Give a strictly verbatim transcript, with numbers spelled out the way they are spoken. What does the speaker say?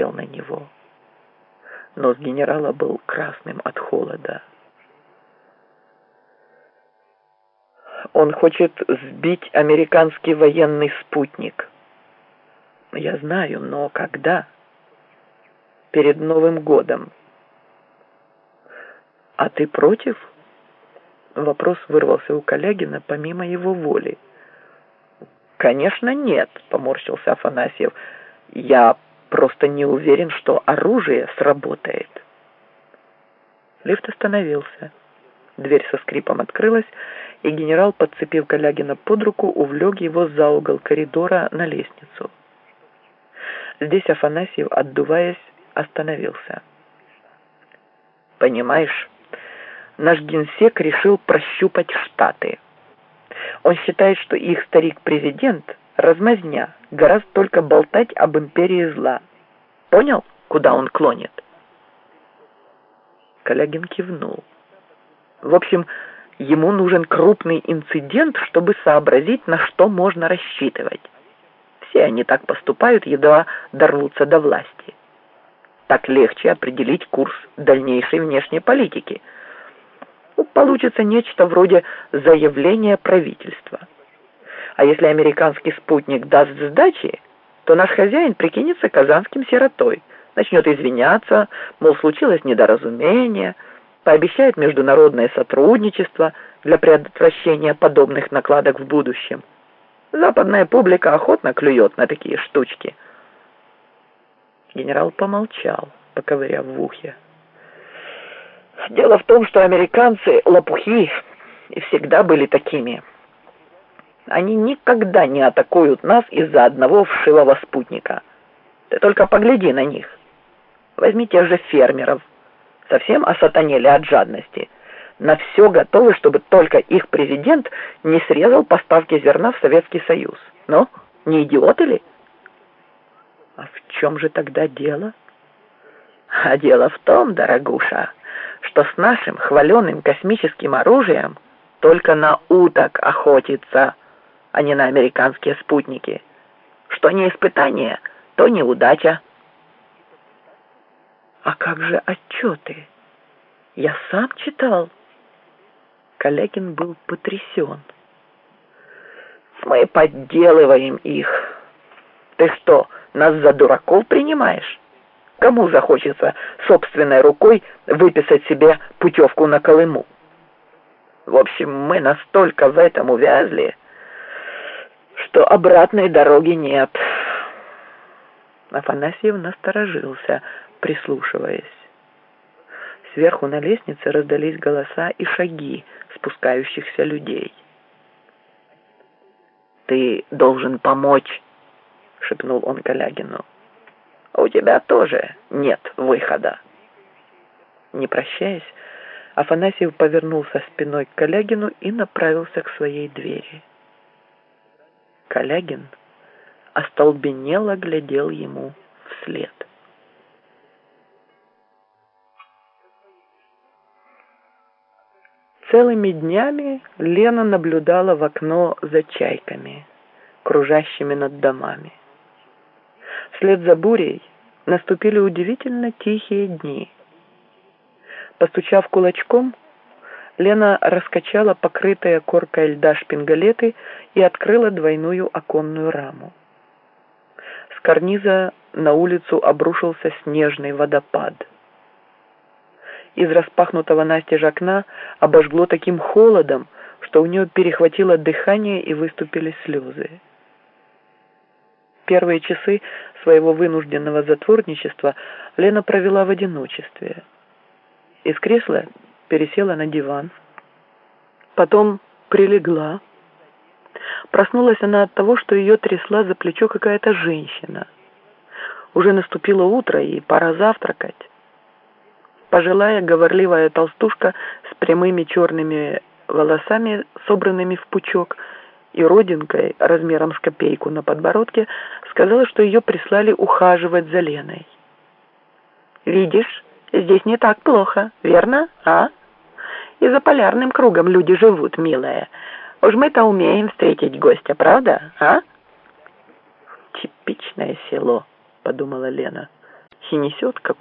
смотрел на него. Нос генерала был красным от холода. Он хочет сбить американский военный спутник. Я знаю, но когда? Перед Новым годом. А ты против? Вопрос вырвался у Калягина помимо его воли. Конечно, нет, поморщился Афанасьев. Я просто не уверен, что оружие сработает. Лифт остановился. Дверь со скрипом открылась, и генерал, подцепив Калягина под руку, увлек его за угол коридора на лестницу. Здесь Афанасьев, отдуваясь, остановился. «Понимаешь, наш генсек решил прощупать Штаты. Он считает, что их старик-президент размазня, гораздо только болтать об империи зла. Понял, куда он клонит?» Калягин кивнул. В общем, ему нужен крупный инцидент, чтобы сообразить, на что можно рассчитывать. Все они так поступают, едва дорвутся до власти. Так легче определить курс дальнейшей внешней политики. Получится нечто вроде заявления правительства. А если американский спутник даст сдачи, то наш хозяин прикинется казанским сиротой, начнет извиняться, мол, случилось недоразумение, пообещает международное сотрудничество для предотвращения подобных накладок в будущем. Западная публика охотно клюет на такие штучки. Генерал помолчал, поковыряв в ухе. Дело в том, что американцы лопухи и всегда были такими. Они никогда не атакуют нас из-за одного вшивого спутника. Ты только погляди на них. Возьми тех же фермеров. Совсем осатанели от жадности. На все готовы, чтобы только их президент не срезал поставки зерна в Советский Союз. Ну, не идиоты ли? А в чем же тогда дело? А дело в том, дорогуша, что с нашим хваленым космическим оружием только на уток охотится, а не на американские спутники. Что не испытание, то неудача. А как же отчеты? Я сам читал. Калягин был потрясен. Мы подделываем их. Ты что, нас за дураков принимаешь? Кому захочется собственной рукой выписать себе путевку на Колыму? В общем, мы настолько в этом увязли, что обратной дороги нет. Афанасьев насторожился, прислушиваясь. Сверху на лестнице раздались голоса и шаги спускающихся людей. «Ты должен помочь», — шепнул он Калягину. «У тебя тоже нет выхода». Не прощаясь, Афанасьев повернулся спиной к Калягину и направился к своей двери. Калягин остолбенело глядел ему вслед. Целыми днями Лена наблюдала в окно за чайками, кружащими над домами. Вслед за бурей наступили удивительно тихие дни. Постучав кулачком, Лена раскачала покрытые коркой льда шпингалеты и открыла двойную оконную раму. С карниза на улицу обрушился снежный водопад. Из распахнутого настежь окна обожгло таким холодом, что у нее перехватило дыхание и выступили слезы. Первые часы своего вынужденного затворничества Лена провела в одиночестве. Из кресла пересела на диван, потом прилегла. Проснулась она от того, что ее трясла за плечо какая-то женщина. Уже наступило утро, и пора завтракать. Пожилая говорливая толстушка с прямыми черными волосами, собранными в пучок, и родинкой размером с копейку на подбородке, сказала, что ее прислали ухаживать за Леной. «Видишь, здесь не так плохо, верно, а? И за полярным кругом люди живут, милая. Уж мы-то умеем встретить гостя, правда, а?» «Типичное село», — подумала Лена. несет, как